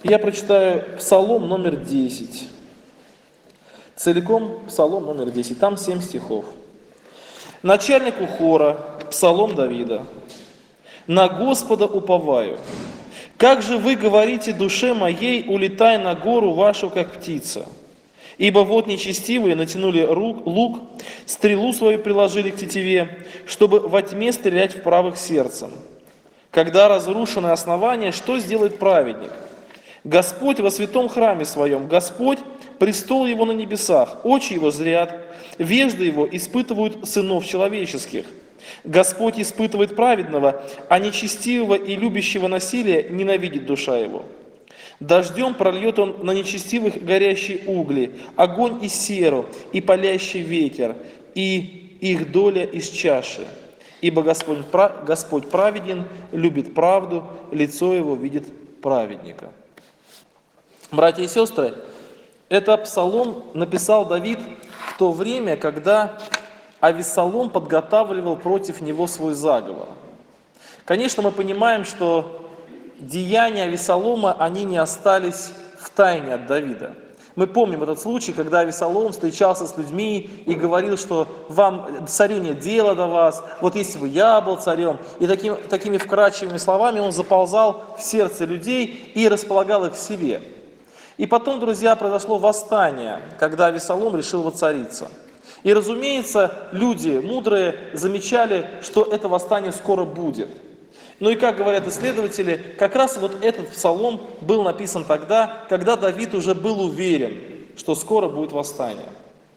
Я прочитаю Псалом номер 10. Целиком Псалом номер 10. Там 7 стихов. Начальнику хора, Псалом Давида. «На Господа уповаю. Как же вы говорите душе моей, улетай на гору вашу, как птица? Ибо вот нечестивые натянули лук, стрелу свою приложили к тетиве, чтобы во тьме стрелять в правых сердцем. Когда разрушены основания, что сделает праведник? Господь во святом храме своем, Господь, престол его на небесах, очи его зрят, вежды его испытывают сынов человеческих. Господь испытывает праведного, а нечестивого и любящего насилия ненавидит душа его. Дождем прольет он на нечестивых горящие угли, огонь и серу, и палящий ветер, и их доля из чаши. Ибо Господь праведен, любит правду, лицо его видит праведника». Братья и сестры, этот псалом написал Давид в то время, когда Авессалом подготавливал против него свой заговор. Конечно, мы понимаем, что деяния Авессалома, они не остались в тайне от Давида. Мы помним этот случай, когда Авессалом встречался с людьми и говорил, что вам, царю, нет дела до вас, вот если бы я был царем. И такими вкрадчивыми словами он заползал в сердце людей и располагал их к себе. И потом, друзья, произошло восстание, когда Авессалом решил воцариться. И, разумеется, люди мудрые замечали, что это восстание скоро будет. Ну и, как говорят исследователи, как раз вот этот псалом был написан тогда, когда Давид уже был уверен, что скоро будет восстание.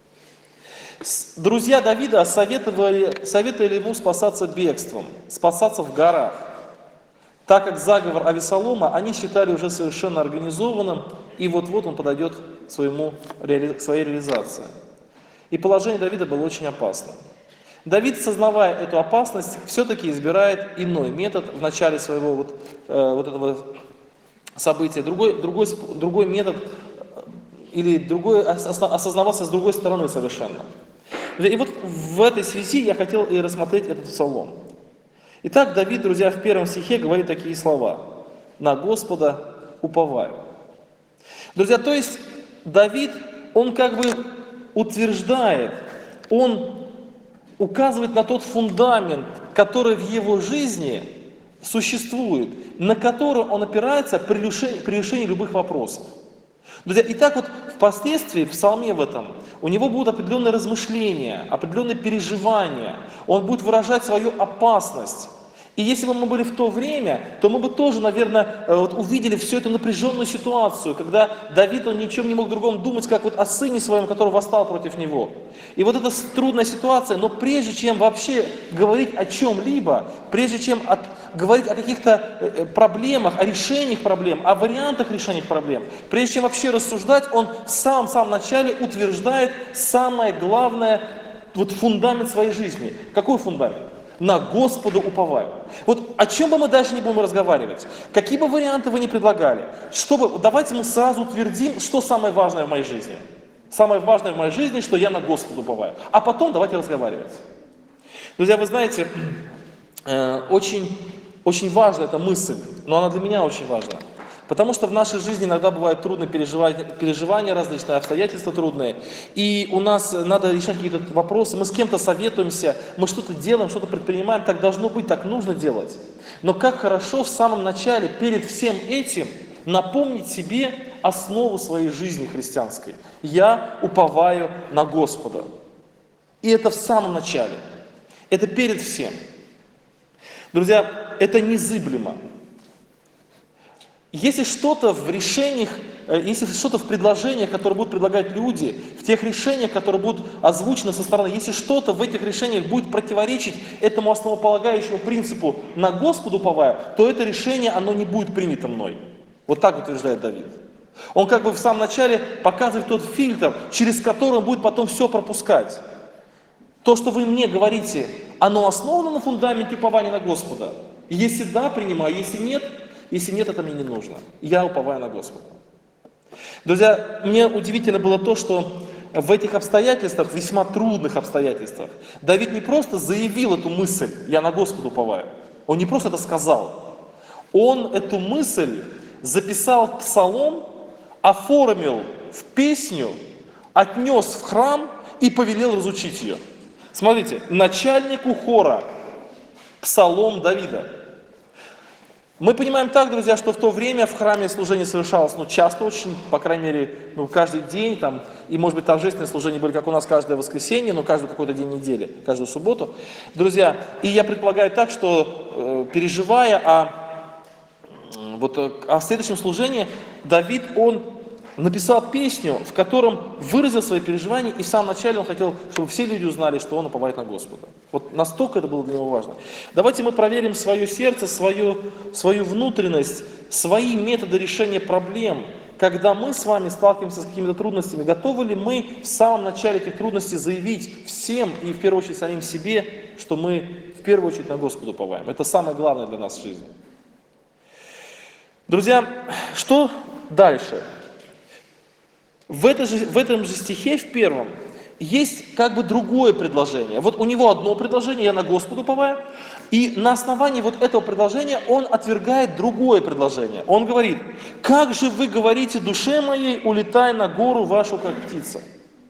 Друзья Давида советовали ему спасаться бегством, спасаться в горах, так как заговор Авессалома они считали уже совершенно организованным, и вот-вот он подойдет к своей реализации. И положение Давида было очень опасным. Давид, сознавая эту опасность, все-таки избирает иной метод в начале своего вот этого события, другой метод, или другой, осознавался с другой стороны совершенно. И вот в этой связи я хотел и рассмотреть этот псалом. Итак, Давид, друзья, в первом стихе говорит такие слова: «На Господа уповаю». Друзья, то есть Давид, он как бы утверждает, он указывает на тот фундамент, который в его жизни существует, на который он опирается при решении любых вопросов. Друзья, и так вот впоследствии в псалме в этом у него будут определенные размышления, определенные переживания, он будет выражать свою опасность. И если бы мы были в то время, то мы бы тоже, наверное, увидели всю эту напряженную ситуацию, когда Давид, он ничем не мог другом думать, как вот о сыне своем, который восстал против него. И вот эта трудная ситуация, но прежде чем вообще говорить о чем-либо, прежде чем говорить о каких-то проблемах, о решениях проблем, о вариантах решения проблем, прежде чем вообще рассуждать, он в самом начале утверждает самое главное, вот фундамент своей жизни. Какой фундамент? На Господа уповаю. Вот о чем бы мы дальше не будем разговаривать, какие бы варианты вы ни предлагали, давайте мы сразу утвердим, что самое важное в моей жизни. Самое важное в моей жизни, что я на Господа уповаю. А потом давайте разговаривать. Друзья, вы знаете, очень, очень важна эта мысль, но она для меня очень важна. Потому что в нашей жизни иногда бывают трудные переживания, различные обстоятельства трудные. И у нас надо решать какие-то вопросы, мы с кем-то советуемся, мы что-то делаем, что-то предпринимаем, так должно быть, так нужно делать. Но как хорошо в самом начале, перед всем этим, напомнить себе основу своей жизни христианской. Я уповаю на Господа. И это в самом начале. Это перед всем. Друзья, это незыблемо. Если что-то в решениях, если что-то в предложениях, которые будут предлагать люди, в тех решениях, которые будут озвучены со стороны, если что-то в этих решениях будет противоречить этому основополагающему принципу «на Господу уповаю», то это решение, оно не будет принято мной. Вот так утверждает Давид. Он как бы в самом начале показывает тот фильтр, через который он будет потом все пропускать. То, что вы мне говорите, оно основано на фундаменте упования на Господа. Если да, принимаю, если нет, это мне не нужно. Я уповаю на Господа. Друзья, мне удивительно было то, что в этих обстоятельствах, весьма трудных обстоятельствах, Давид не просто заявил эту мысль «я на Господа уповаю». Он не просто это сказал. Он эту мысль записал псалом, оформил в песню, отнес в храм и повелел разучить ее. Смотрите, начальнику хора псалом Давида. Мы понимаем так, друзья, что в то время в храме служение совершалось часто очень, по крайней мере, каждый день, там, и, может быть, торжественные служения были, как у нас, каждое воскресенье, но каждый какой-то день недели, каждую субботу. Друзья, и я предполагаю так, что, переживая о следующем служении, Давид, он написал песню, в котором выразил свои переживания, и в самом начале он хотел, чтобы все люди узнали, что он уповает на Господа. Вот настолько это было для него важно. Давайте мы проверим свое сердце, свою внутренность, свои методы решения проблем. Когда мы с вами сталкиваемся с какими-то трудностями, готовы ли мы в самом начале этих трудностей заявить всем и в первую очередь самим себе, что мы в первую очередь на Господа уповаем? Это самое главное для нас в жизни. Друзья, что дальше? В этом же стихе, в первом, есть как бы другое предложение. Вот у него одно предложение, я на Господа уповаю, и на основании вот этого предложения он отвергает другое предложение. Он говорит: как же вы говорите душе моей, улетай на гору вашу, как птица.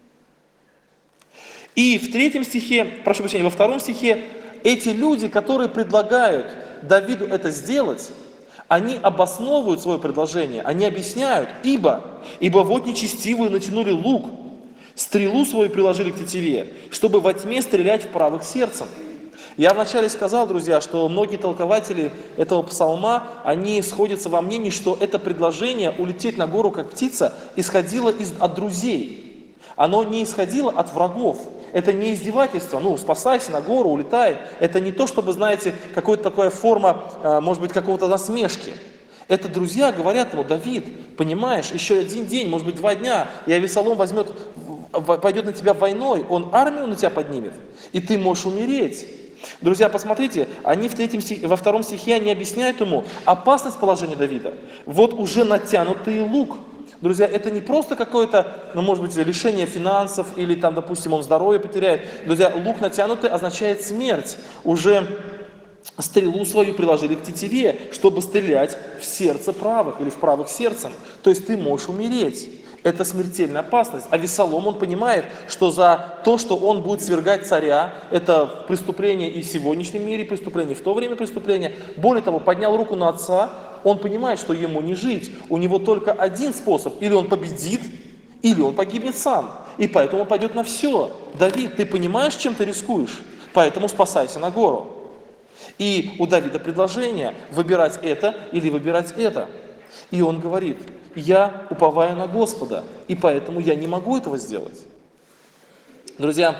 И в третьем стихе, прошу прощения, во втором стихе, эти люди, которые предлагают Давиду это сделать, они обосновывают свое предложение, они объясняют, ибо вот нечестивые натянули лук, стрелу свою приложили к тетиве, чтобы во тьме стрелять в правых сердцем. Я вначале сказал, друзья, что многие толкователи этого псалма, они сходятся во мнении, что это предложение улететь на гору как птица исходило от друзей. Оно не исходило от врагов. Это не издевательство, спасайся на гору, улетай. Это не то, чтобы, знаете, какая-то такая форма, может быть, какого-то насмешки. Это друзья говорят ему: Давид, понимаешь, еще один день, может быть, 2 дня, и Авесолом пойдет на тебя войной, он армию на тебя поднимет, и ты можешь умереть. Друзья, посмотрите, они во втором стихе они объясняют ему опасность положения Давида. Вот уже натянутый лук. Друзья, это не просто какое-то, может быть, лишение финансов или там, допустим, он здоровье потеряет. Друзья, лук натянутый означает смерть. Уже стрелу свою приложили к тетиве, чтобы стрелять в сердце правых или в правых сердцем. То есть ты можешь умереть. Это смертельная опасность. А Авесолом, он понимает, что за то, что он будет свергать царя, это преступление и в сегодняшнем мире, преступление, и в то время преступление. Более того, поднял руку на отца, он понимает, что ему не жить. У него только один способ: или он победит, или он погибнет сам. И поэтому он пойдет на все. Давид, ты понимаешь, чем ты рискуешь? Поэтому спасайся на гору. И у Давида предложение: выбирать это или выбирать это. И он говорит: я уповаю на Господа, и поэтому я не могу этого сделать. Друзья,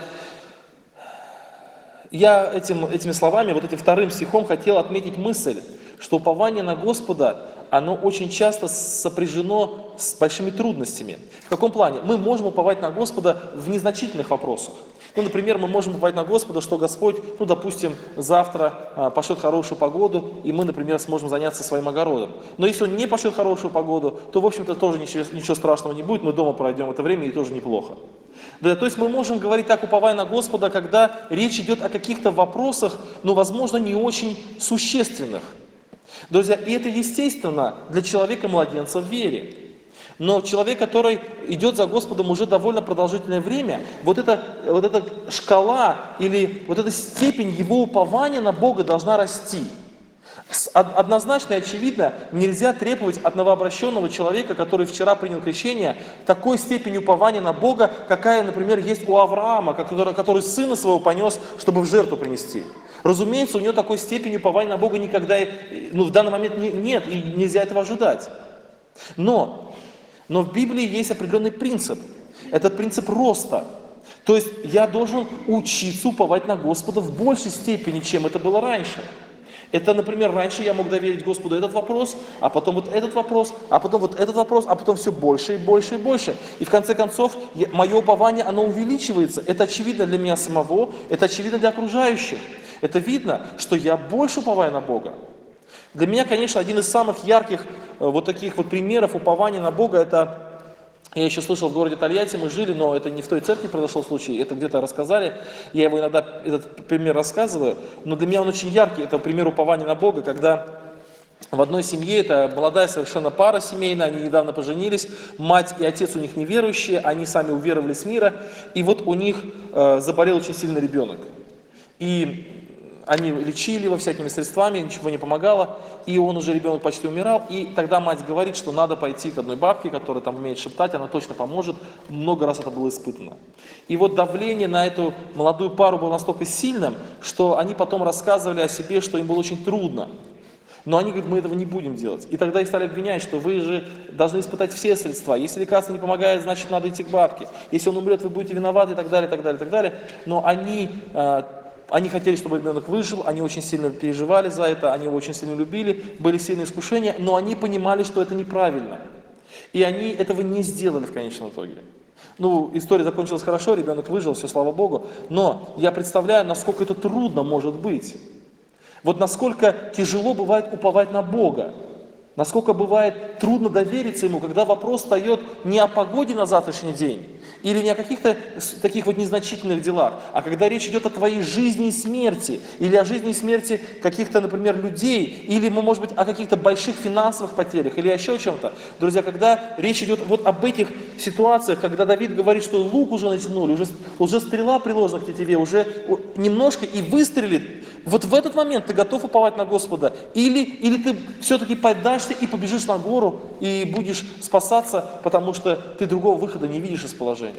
я этими словами, этим вторым стихом хотел отметить мысль, что упование на Господа, оно очень часто сопряжено с большими трудностями. В каком плане? Мы можем уповать на Господа в незначительных вопросах. Например, мы можем уповать на Господа, что Господь, допустим, завтра пошлет хорошую погоду, и мы, например, сможем заняться своим огородом. Но если Он не пошлет хорошую погоду, то, в общем-то, тоже ничего страшного не будет, мы дома пройдем это время, и тоже неплохо. Да, то есть мы можем говорить так, уповая на Господа, когда речь идет о каких-то вопросах, возможно, не очень существенных. Друзья, и это естественно для человека-младенца в вере. Но человек, который идет за Господом уже довольно продолжительное время, вот эта шкала или вот эта степень его упования на Бога должна расти. Однозначно и очевидно нельзя требовать от новообращенного человека, который вчера принял крещение, такой степени упования на Бога, какая, например, есть у Авраама, который сына своего понес, чтобы в жертву принести. Разумеется, у него такой степени упования на Бога никогда, в данный момент нет, и нельзя этого ожидать. Но в Библии есть определенный принцип. Это принцип роста. То есть я должен учиться уповать на Господа в большей степени, чем это было раньше. Это, например, раньше я мог доверить Господу этот вопрос, а потом вот этот вопрос, а потом вот этот вопрос, а потом все больше и больше и больше. И в конце концов, мое упование, оно увеличивается. Это очевидно для меня самого, это очевидно для окружающих. Это видно, что я больше уповаю на Бога. Для меня, конечно, один из самых ярких таких примеров упования на Бога, это, я еще слышал, в городе Тольятти мы жили, но это не в той церкви произошел случай, это где-то рассказали, я его иногда, этот пример рассказываю, но для меня он очень яркий, это пример упования на Бога, когда в одной семье, это молодая совершенно пара семейная, они недавно поженились, мать и отец у них неверующие, они сами уверовали с мира, и вот у них заболел очень сильно ребенок. И они лечили его всякими средствами, ничего не помогало, и он уже, ребенок почти умирал, и тогда мать говорит, что надо пойти к одной бабке, которая там умеет шептать, она точно поможет, много раз это было испытано. И вот давление на эту молодую пару было настолько сильным, что они потом рассказывали о себе, что им было очень трудно. Но они говорят, мы этого не будем делать. И тогда их стали обвинять, что вы же должны испытать все средства. Если лекарство не помогает, значит надо идти к бабке. Если он умрет, вы будете виноваты и так далее, и так далее, и так далее. Но они хотели, чтобы ребенок выжил, они очень сильно переживали за это, они его очень сильно любили, были сильные искушения, но они понимали, что это неправильно. И они этого не сделали в конечном итоге. Ну, история закончилась хорошо, ребенок выжил, все, слава Богу. Но я представляю, насколько это трудно может быть. Вот насколько тяжело бывает уповать на Бога. Насколько бывает трудно довериться Ему, когда вопрос встает не о погоде на завтрашний день, или не о каких-то таких вот незначительных делах, а когда речь идет о твоей жизни и смерти, или о жизни и смерти каких-то, например, людей, или, может быть, о каких-то больших финансовых потерях, или еще о чем-то. Друзья, когда речь идет вот об этих ситуациях, когда Давид говорит, что лук уже натянули, уже стрела приложена к тетиве, уже немножко и выстрелит, вот в этот момент ты готов уповать на Господа, или ты все-таки поддашься и побежишь на гору, и будешь спасаться, потому что ты другого выхода не видишь из положения.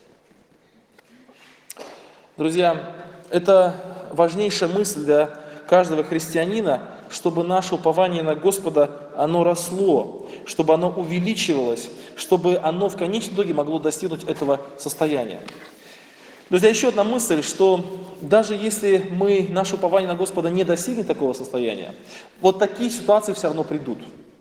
Друзья, это важнейшая мысль для каждого христианина, чтобы наше упование на Господа, оно росло, чтобы оно увеличивалось, чтобы оно в конечном итоге могло достигнуть этого состояния. Друзья, еще одна мысль, что даже если наше упование на Господа не достигнет такого состояния, вот такие ситуации все равно придут.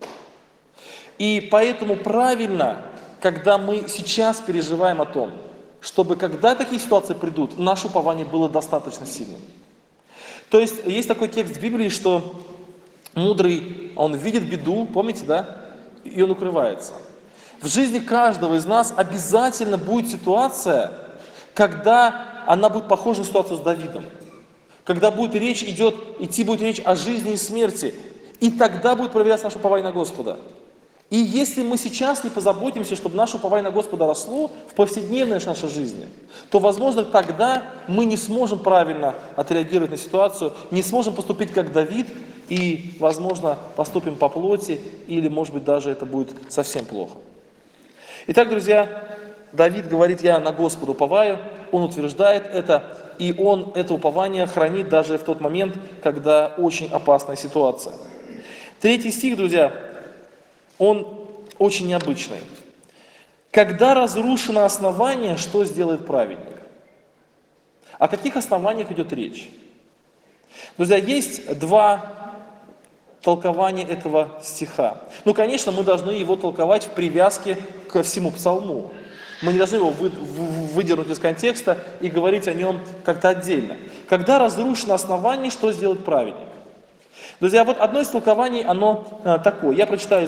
И поэтому правильно, когда мы сейчас переживаем о том, чтобы когда такие ситуации придут, наше упование было достаточно сильным. То есть такой текст в Библии, что мудрый, он видит беду, помните, да? И он укрывается. В жизни каждого из нас обязательно будет ситуация, когда она будет похожа на ситуацию с Давидом. Когда идти будет речь о жизни и смерти. И тогда будет проверяться наше упование на Господа. И если мы сейчас не позаботимся, чтобы наше упование на Господа росло в повседневной нашей жизни, то, возможно, тогда мы не сможем правильно отреагировать на ситуацию, не сможем поступить как Давид, и, возможно, поступим по плоти, или, может быть, даже это будет совсем плохо. Итак, друзья, Давид говорит, я на Господа уповаю, он утверждает это, и он это упование хранит даже в тот момент, когда очень опасная ситуация. 3 стих, друзья, он очень необычный. Когда разрушено основание, что сделает праведник? О каких основаниях идет речь? Друзья, есть 2 толкования этого стиха. Ну, конечно, мы должны его толковать в привязке ко всему псалму. Мы не должны его выдернуть из контекста и говорить о нем как-то отдельно. Когда разрушено основание, что сделает праведник? Друзья, вот одно из толкований, оно такое. Я прочитаю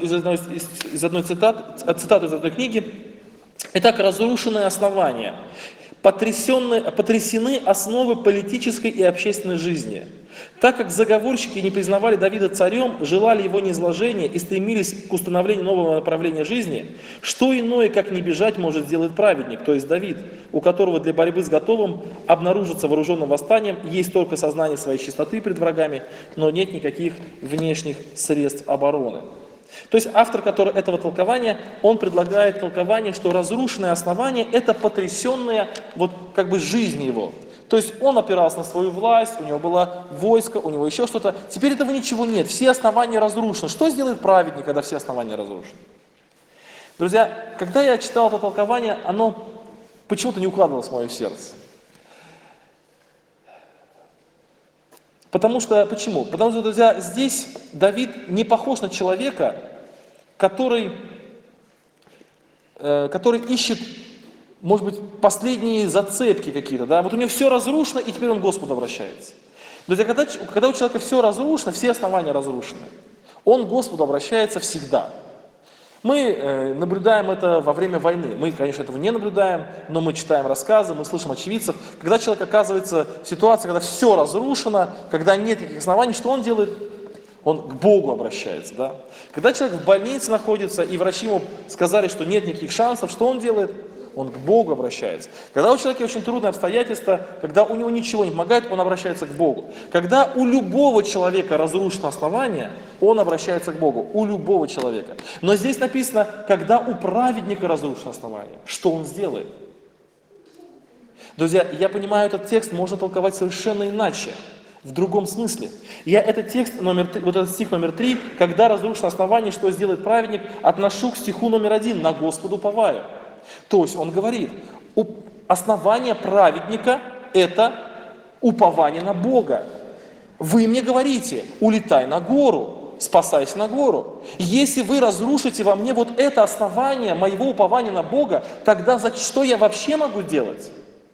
цитату из одной книги. Итак, разрушенное основание. Потрясены основы политической и общественной жизни. Так как заговорщики не признавали Давида царем, желали его низложения и стремились к установлению нового направления жизни, что иное, как не бежать, может сделать праведник, то есть Давид, у которого для борьбы с готовым обнаружиться вооруженным восстанием есть только сознание своей чистоты пред врагами, но нет никаких внешних средств обороны. То есть автор этого толкования, он предлагает толкование, что разрушенное основание – это потрясенная жизнь его. То есть он опирался на свою власть, у него было войско, у него еще что-то. Теперь этого ничего нет, все основания разрушены. Что сделает праведник, когда все основания разрушены? Друзья, когда я читал это толкование, оно почему-то не укладывалось в мое сердце. Почему? Потому что, друзья, здесь Давид не похож на человека, который ищет, может быть, последние зацепки какие-то. Да? Вот у него все разрушено, и теперь он к Господу обращается. Друзья, когда у человека все разрушено, все основания разрушены, он к Господу обращается всегда. Мы наблюдаем это во время войны. Мы, конечно, этого не наблюдаем, но мы читаем рассказы, мы слышим очевидцев. Когда человек оказывается в ситуации, когда все разрушено, когда нет никаких оснований, что он делает? Он к Богу обращается, да. Когда человек в больнице находится, и врачи ему сказали, что нет никаких шансов, что он делает? Он к Богу обращается. Когда у человека очень трудные обстоятельства, когда у него ничего не помогает, он обращается к Богу. Когда у любого человека разрушено основание, он обращается к Богу. У любого человека. Но здесь написано, когда у праведника разрушено основание, что он сделает? Друзья, я понимаю, этот текст можно толковать совершенно иначе, в другом смысле. Я этот текст, вот этот стих номер 3, когда разрушено основание, что сделает праведник, отношу к стиху номер 1, на Господа уповаю. То есть он говорит, основание праведника – это упование на Бога. Вы мне говорите, улетай на гору, спасайся на гору. Если вы разрушите во мне вот это основание моего упования на Бога, тогда что я вообще могу делать?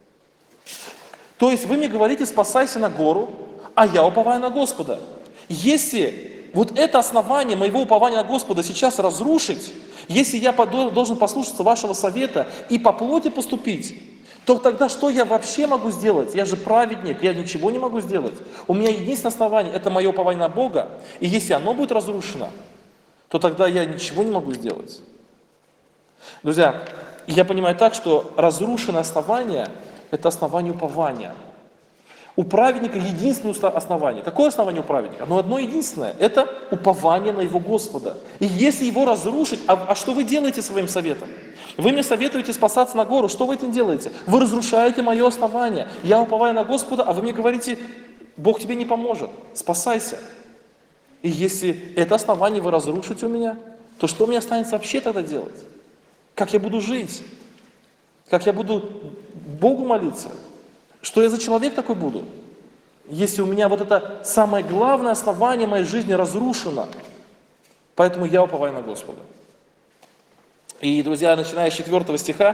То есть вы мне говорите, спасайся на гору, а я уповаю на Господа. Если вот это основание моего упования на Господа сейчас разрушить, если я должен послушаться вашего совета и по плоти поступить, то тогда что я вообще могу сделать? Я же праведник, я ничего не могу сделать. У меня единственное основание – это мое упование на Бога, и если оно будет разрушено, то тогда я ничего не могу сделать. Друзья, я понимаю так, что разрушенное основание – это основание упования. У праведника единственное основание. Какое основание у праведника? Оно одно единственное. Это упование на его Господа. И если его разрушить, а что вы делаете своим советом? Вы мне советуете спасаться на гору. Что вы этим делаете? Вы разрушаете мое основание. Я уповаю на Господа, а вы мне говорите, Бог тебе не поможет. Спасайся. И если это основание вы разрушите у меня, то что мне останется вообще тогда делать? Как я буду жить? Как я буду Богу молиться? Что я за человек такой буду, если у меня вот это самое главное основание моей жизни разрушено? Поэтому я уповаю на Господа. И, друзья, начиная с 4 стиха,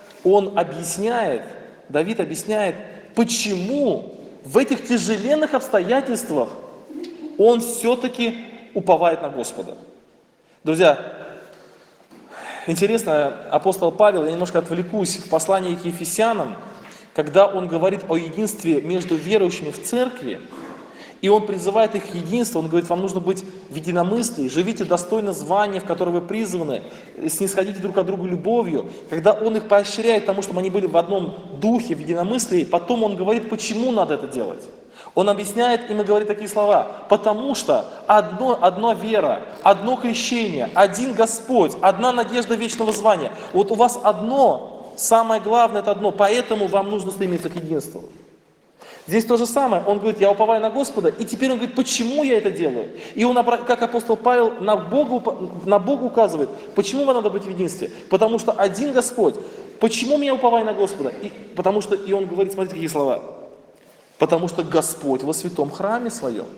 Давид объясняет, почему в этих тяжеленных обстоятельствах он все-таки уповает на Господа. Друзья, интересно, апостол Павел, я немножко отвлекусь, в послании к Ефесянам, когда он говорит о единстве между верующими в церкви, и он призывает их к единству, он говорит, вам нужно быть в единомыслии, живите достойно звания, в которое вы призваны, снисходите друг к другу любовью. Когда он их поощряет тому, чтобы они были в одном духе, в единомыслии, потом он говорит, почему надо это делать. Он объясняет им и говорит такие слова, потому что одна вера, одно крещение, один Господь, одна надежда вечного звания. Вот у вас одно. Самое главное это одно, поэтому вам нужно стремиться к единству. Здесь то же самое, он говорит, я уповаю на Господа, и теперь он говорит, почему я это делаю? И он, как апостол Павел, на Бога указывает, почему вам надо быть в единстве? Потому что один Господь. Почему я уповаю на Господа? И он говорит, смотрите, какие слова. Потому что Господь во святом храме своем.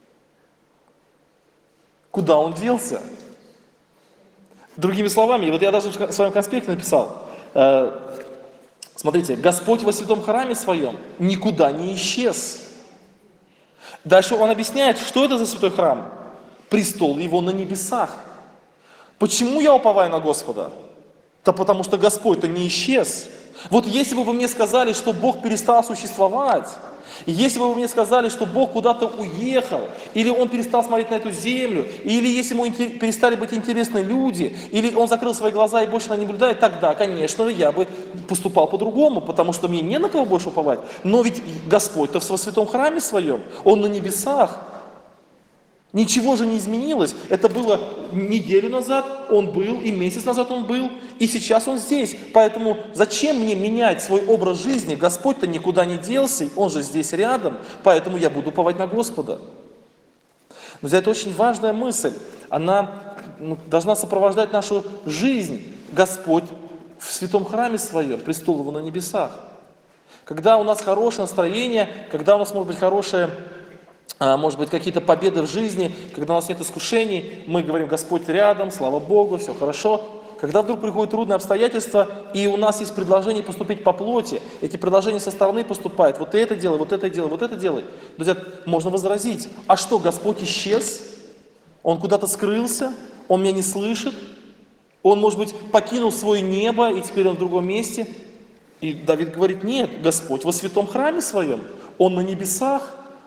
Куда он делся? Другими словами, вот я даже в своем конспекте написал, смотрите, Господь во святом храме своем никуда не исчез. Дальше он объясняет, что это за святой храм? Престол его на небесах. Почему я уповаю на Господа? Да потому что Господь-то не исчез. Вот если бы вы мне сказали, что Бог перестал существовать, если бы вы мне сказали, что Бог куда-то уехал, или Он перестал смотреть на эту землю, или если Ему перестали быть интересны люди, или Он закрыл свои глаза и больше на не наблюдает, тогда, конечно, я бы поступал по-другому, потому что мне не на кого больше уповать. Но ведь Господь-то во святом храме своем, Он на небесах. Ничего же не изменилось. Это было неделю назад Он был, и месяц назад Он был, и сейчас Он здесь. Поэтому зачем мне менять свой образ жизни? Господь-то никуда не делся, Он же здесь рядом, поэтому я буду уповать на Господа. Друзья, это очень важная мысль. Она должна сопровождать нашу жизнь. Господь в святом храме Своем, престол Его на небесах. Когда у нас хорошее настроение, когда у нас может быть хорошее, может быть, какие-то победы в жизни, когда у нас нет искушений, мы говорим, Господь рядом, слава Богу, все хорошо. Когда вдруг приходят трудные обстоятельства, и у нас есть предложение поступить по плоти, эти предложения со стороны поступают, вот это делай, вот это делай, вот это делай. Друзья, можно возразить, а что, Господь исчез? Он куда-то скрылся? Он меня не слышит? Он, может быть, покинул свое небо, и теперь он в другом месте? И Давид говорит, нет, Господь во святом храме своем, Он на небесах.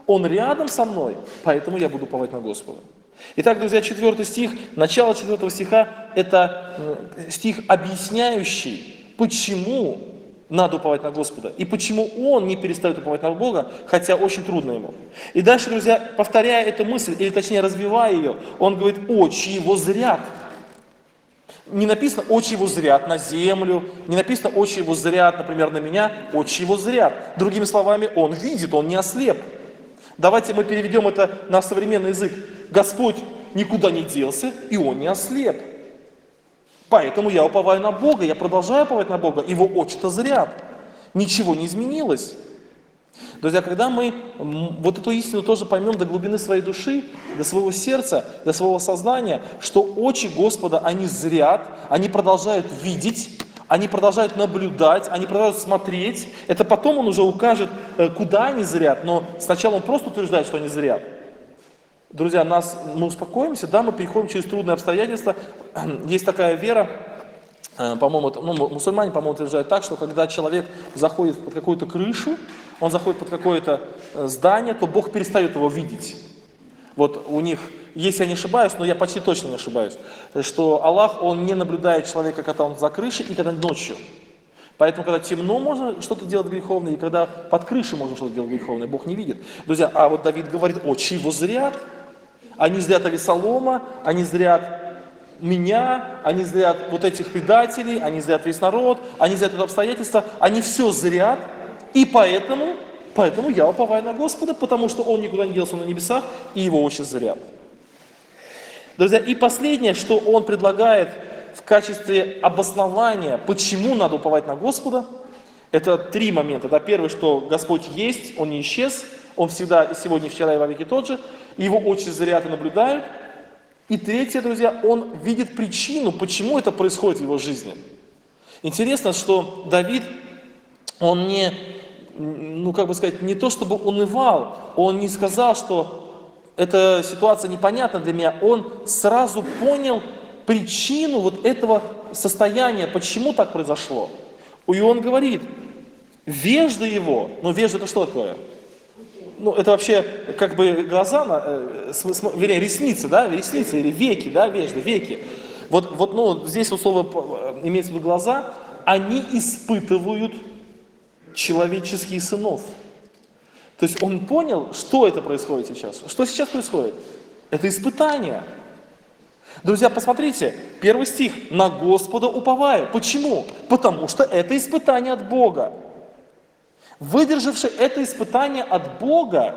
Он рядом со мной, поэтому я буду уповать на Господа. Итак, друзья, 4 стих, начало 4 стиха, это стих, объясняющий, почему надо уповать на Господа, и почему он не перестает уповать на Бога, хотя очень трудно ему. И дальше, друзья, повторяя эту мысль, или точнее развивая ее, он говорит, очи его зрят. Не написано, очи его зрят на землю, не написано, очи его зрят, например, на меня, очи его зрят. Другими словами, он видит, он не ослеп. Давайте мы переведем это на современный язык. Господь никуда не делся, и он не ослеп. Поэтому я уповаю на Бога, я продолжаю уповать на Бога, его очи-то зрят. Ничего не изменилось. Друзья, когда мы вот эту истину тоже поймем до глубины своей души, до своего сердца, до своего сознания, что очи Господа, они зрят, они продолжают видеть, они продолжают наблюдать, они продолжают смотреть. Это потом он уже укажет, куда они зрят, но сначала он просто утверждает, что они зрят. Друзья, мы успокоимся, да, мы переходим через трудные обстоятельства. Есть такая вера, по-моему, мусульмане, по-моему, утверждают так, что когда человек заходит под какую-то крышу, он заходит под какое-то здание, то Бог перестает его видеть. Вот у них, если я не ошибаюсь, но я почти точно не ошибаюсь, что Аллах, он не наблюдает человека, когда он за крышей и когда ночью. Поэтому, когда темно, можно что-то делать греховное, и когда под крышей можно что-то делать греховное, Бог не видит. Друзья, а вот Давид говорит, очи его зрят, они зрят Авессалома, они зрят меня, они зрят вот этих предателей, они зрят весь народ, они зрят это обстоятельство, они все зрят, и поэтому я уповаю на Господа, потому что Он никуда не делся на небесах, и Его очи зрят. Друзья, и последнее, что Он предлагает в качестве обоснования, почему надо уповать на Господа, это 3 момента. Да, первый, что Господь есть, Он не исчез, Он всегда и сегодня, и вчера, и во веки тот же, Его очи зрят и наблюдают. И третье, друзья, Он видит причину, почему это происходит в Его жизни. Интересно, что Давид, он не, не то чтобы унывал, он не сказал, что эта ситуация непонятна для меня, он сразу понял причину вот этого состояния, почему так произошло. И он говорит, вежда его, вежда это что такое? Это вообще как бы глаза, вернее, ресницы, да, ресницы или веки, да, вежда, веки. Здесь слово имеется в виду глаза, они испытывают человеческих сынов. То есть он понял, что это происходит сейчас. Что сейчас происходит? Это испытание. Друзья, посмотрите, 1 стих. «На Господа уповаю». Почему? Потому что это испытание от Бога. Выдержавший это испытание от Бога,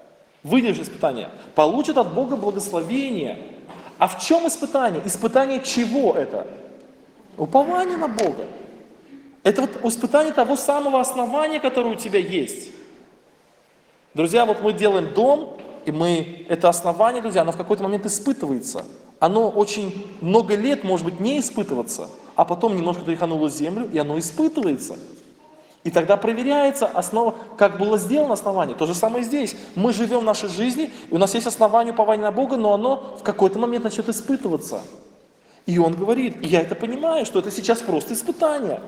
получит от Бога благословение. А в чем испытание? Испытание чего это? Упование на Бога. Это испытание того самого основания, которое у тебя есть. Друзья, мы делаем дом, и это основание, друзья, оно в какой-то момент испытывается. Оно очень много лет может быть не испытываться, а потом немножко тряхануло землю, и оно испытывается. И тогда проверяется основа, как было сделано основание. То же самое здесь. Мы живем в нашей жизни, и у нас есть основание упования на Бога, но оно в какой-то момент начнет испытываться. И он говорит, и я это понимаю, что это сейчас просто испытание.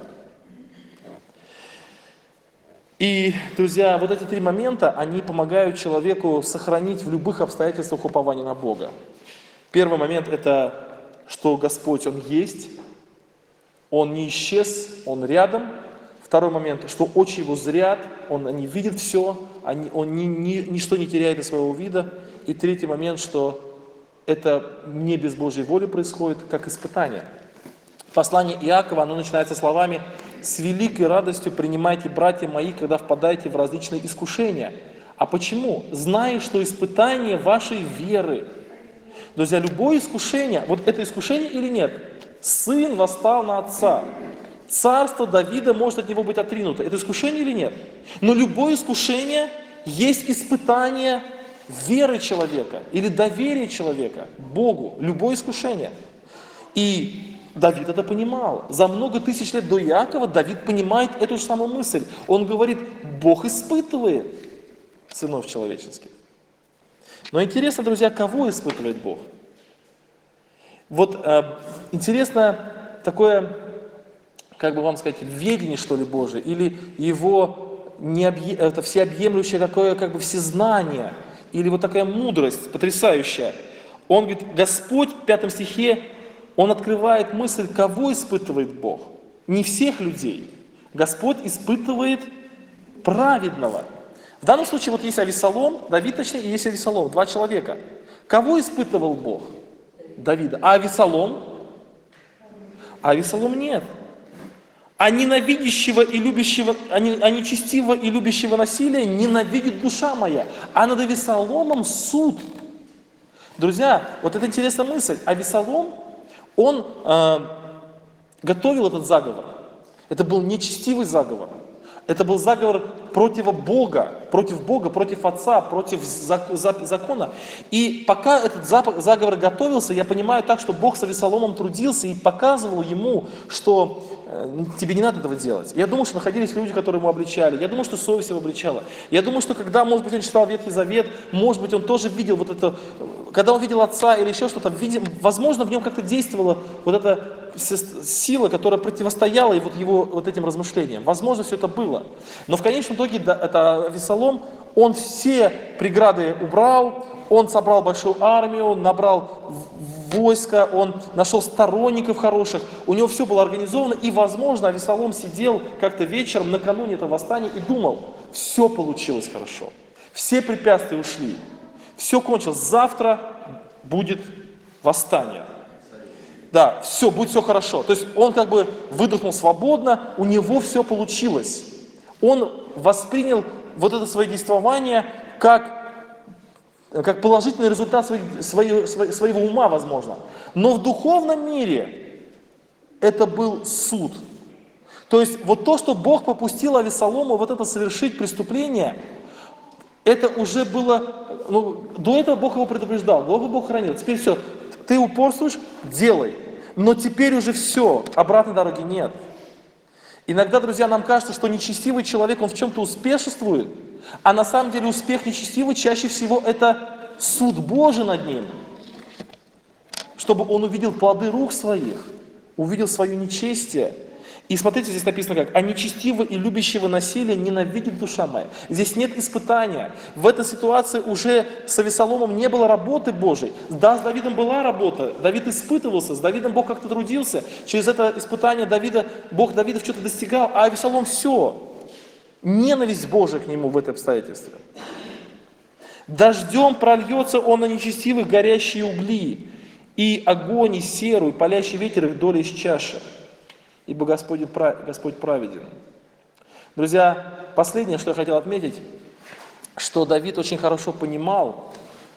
И, друзья, эти 3 момента, они помогают человеку сохранить в любых обстоятельствах упование на Бога. Первый момент – это, что Господь, Он есть, Он не исчез, Он рядом. Второй момент, что очи Его зрят, они видят все, Он ничто не теряет из своего вида. И третий момент, что это не без Божьей воли происходит, как испытание. Послание Иакова, оно начинается словами «С великой радостью принимайте, братья мои, когда впадаете в различные искушения». А почему? Зная, что испытание вашей веры. Друзья, любое искушение, это искушение или нет? Сын восстал на отца. Царство Давида может от него быть отринуто. Это искушение или нет? Но любое искушение есть испытание веры человека или доверия человека Богу. Любое искушение. И Давид это понимал. За много тысяч лет до Иакова Давид понимает эту же самую мысль. Он говорит, Бог испытывает сынов человеческих. Но интересно, друзья, кого испытывает Бог? Интересно такое, ведение, что ли, Божие, или Его это всеобъемлющее такое как бы всезнание, или вот такая мудрость потрясающая. Он говорит, Господь в 5 стихе, Он открывает мысль, кого испытывает Бог. Не всех людей. Господь испытывает праведного. В данном случае вот есть Авессалом, Давид точнее, и есть Авессалом, 2 человека. Кого испытывал Бог? Давида. А Авессалом? А Авессалом нет. А ненавидящего и любящего, а нечестивого и любящего насилия ненавидит душа моя. А над Авессаломом суд. Друзья, вот это интересная мысль. Авессалом, он готовил этот заговор. Это был нечестивый заговор. Это был заговор против Бога, против Отца, против закона. И пока этот заговор готовился, я понимаю так, что Бог с Авессаломом трудился и показывал ему, что тебе не надо этого делать. Я думаю, что находились люди, которые ему обличали. Я думаю, что совесть его обличала. Я думаю, что когда, может быть, он читал Ветхий Завет, может быть, он тоже видел вот это, когда он видел Отца или еще что-то, возможно, в нем как-то действовала вот эта сила, которая противостояла его вот этим размышлениям. Возможно, все это было. Но в конечном итоге это Авессалом, он все преграды убрал, он собрал большую армию, набрал войско, он нашел сторонников хороших, у него все было организовано, и, возможно, Авессалом сидел как-то вечером накануне этого восстания и думал, все получилось хорошо, все препятствия ушли, все кончилось, завтра будет восстание. Да, все, будет все хорошо. То есть он как бы выдохнул свободно, у него все получилось. Он воспринял вот это свое действование как положительный результат своего ума, возможно. Но в духовном мире это был суд. То есть вот то, что Бог попустил Авессалому вот это совершить преступление, это уже было, до этого Бог его предупреждал, до этого Бог хранил. Теперь все, ты упорствуешь, делай. Но теперь уже все, обратной дороги нет. Иногда, друзья, нам кажется, что нечестивый человек, он в чем-то успешествует, а на самом деле успех нечестивый чаще всего это суд Божий над ним. Чтобы он увидел плоды рук своих, увидел свое нечестие. И смотрите, здесь написано как, а нечестивого и любящего насилия ненавидит душа моя. Здесь нет испытания. В этой ситуации уже с Авессаломом не было работы Божией. Да, с Давидом была работа, Давид испытывался, с Давидом Бог как-то трудился. Через это испытание Бог Давида в что-то достигал, а Авессалом все. Ненависть Божия к нему в это обстоятельство. Дождем прольется он на нечестивых горящие угли, и огонь, и серу, и палящий ветер их доли из чаши. Ибо Господь праведен. Друзья, последнее, что я хотел отметить, что Давид очень хорошо понимал,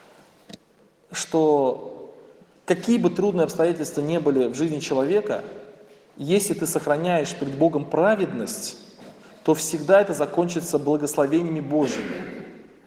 что какие бы трудные обстоятельства не были в жизни человека, если ты сохраняешь перед Богом праведность, то всегда это закончится благословениями Божьими.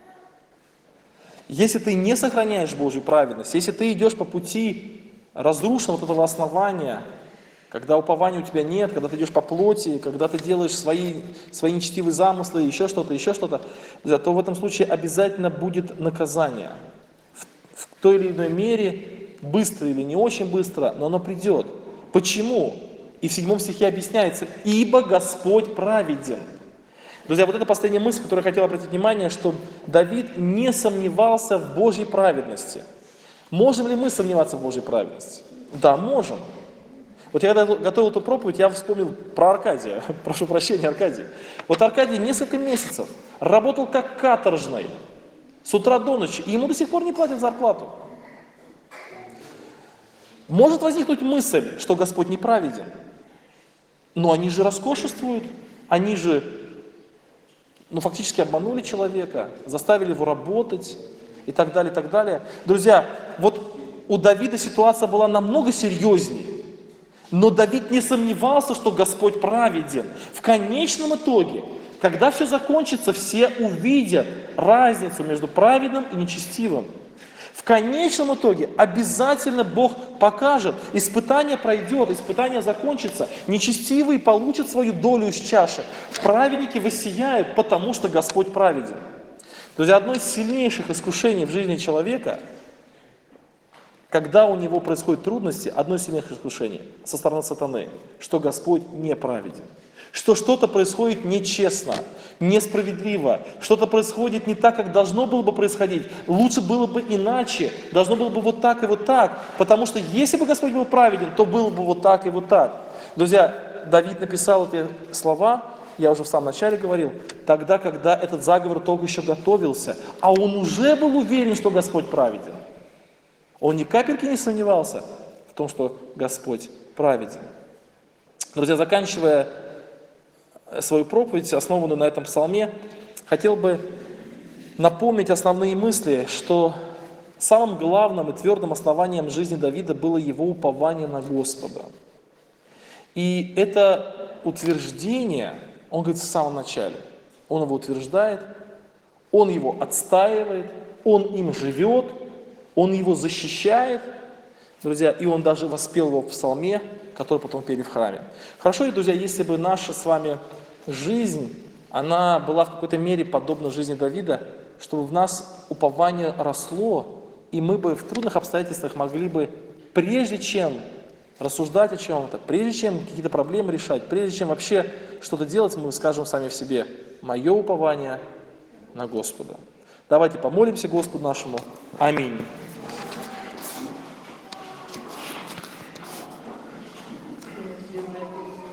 Если ты не сохраняешь Божью праведность, если ты идешь по пути разрушенного вот этого основания, когда упования у тебя нет, когда ты идешь по плоти, когда ты делаешь свои нечестивые замыслы, еще что-то, то в этом случае обязательно будет наказание. В той или иной мере, быстро или не очень быстро, но оно придет. Почему? И в 7 стихе объясняется, ибо Господь праведен. Друзья, вот это последняя мысль, которую я хотел обратить внимание, что Давид не сомневался в Божьей праведности. Можем ли мы сомневаться в Божьей праведности? Да, можем. Вот я когда готовил эту проповедь, я вспомнил про Аркадия. Прошу прощения, Аркадий. Вот Аркадий несколько месяцев работал как каторжный, с утра до ночи, и ему до сих пор не платят зарплату. Может возникнуть мысль, что Господь неправеден. Но они же роскошествуют, они же фактически обманули человека, заставили его работать и так далее, и так далее. Друзья, вот у Давида ситуация была намного серьезнее. Но Давид не сомневался, что Господь праведен. В конечном итоге, когда все закончится, все увидят разницу между праведным и нечестивым. В конечном итоге обязательно Бог покажет, испытание пройдет, испытание закончится, нечестивые получат свою долю из чаши, праведники воссияют, потому что Господь праведен. Друзья, одно из сильнейших искушений в жизни человека, когда у него происходят трудности, одно из сильнейших искушений со стороны сатаны, что Господь неправеден. что что-то происходит нечестно, несправедливо, что-то происходит не так, как должно было бы происходить, лучше было бы иначе, должно было бы вот так и вот так, потому что если бы Господь был праведен, то было бы вот так и вот так. Друзья, Давид написал эти слова, я уже в самом начале говорил, тогда, когда этот заговор только еще готовился, а он уже был уверен, что Господь праведен. Он ни капельки не сомневался в том, что Господь праведен. Друзья, заканчивая свою проповедь, основанную на этом псалме, хотел бы напомнить основные мысли, что самым главным и твердым основанием жизни Давида было его упование на Господа. И это утверждение, он говорит в самом начале, он его утверждает, он его отстаивает, он им живет, он его защищает, друзья, и он даже воспел его в псалме, который потом пели в храме. Хорошо, друзья, если бы наша с вами жизнь, она была в какой-то мере подобна жизни Давида, чтобы в нас упование росло, и мы бы в трудных обстоятельствах могли бы, прежде чем рассуждать о чем-то, прежде чем какие-то проблемы решать, прежде чем вообще что-то делать, мы скажем сами в себе: мое упование на Господа. Давайте помолимся Господу нашему. Аминь.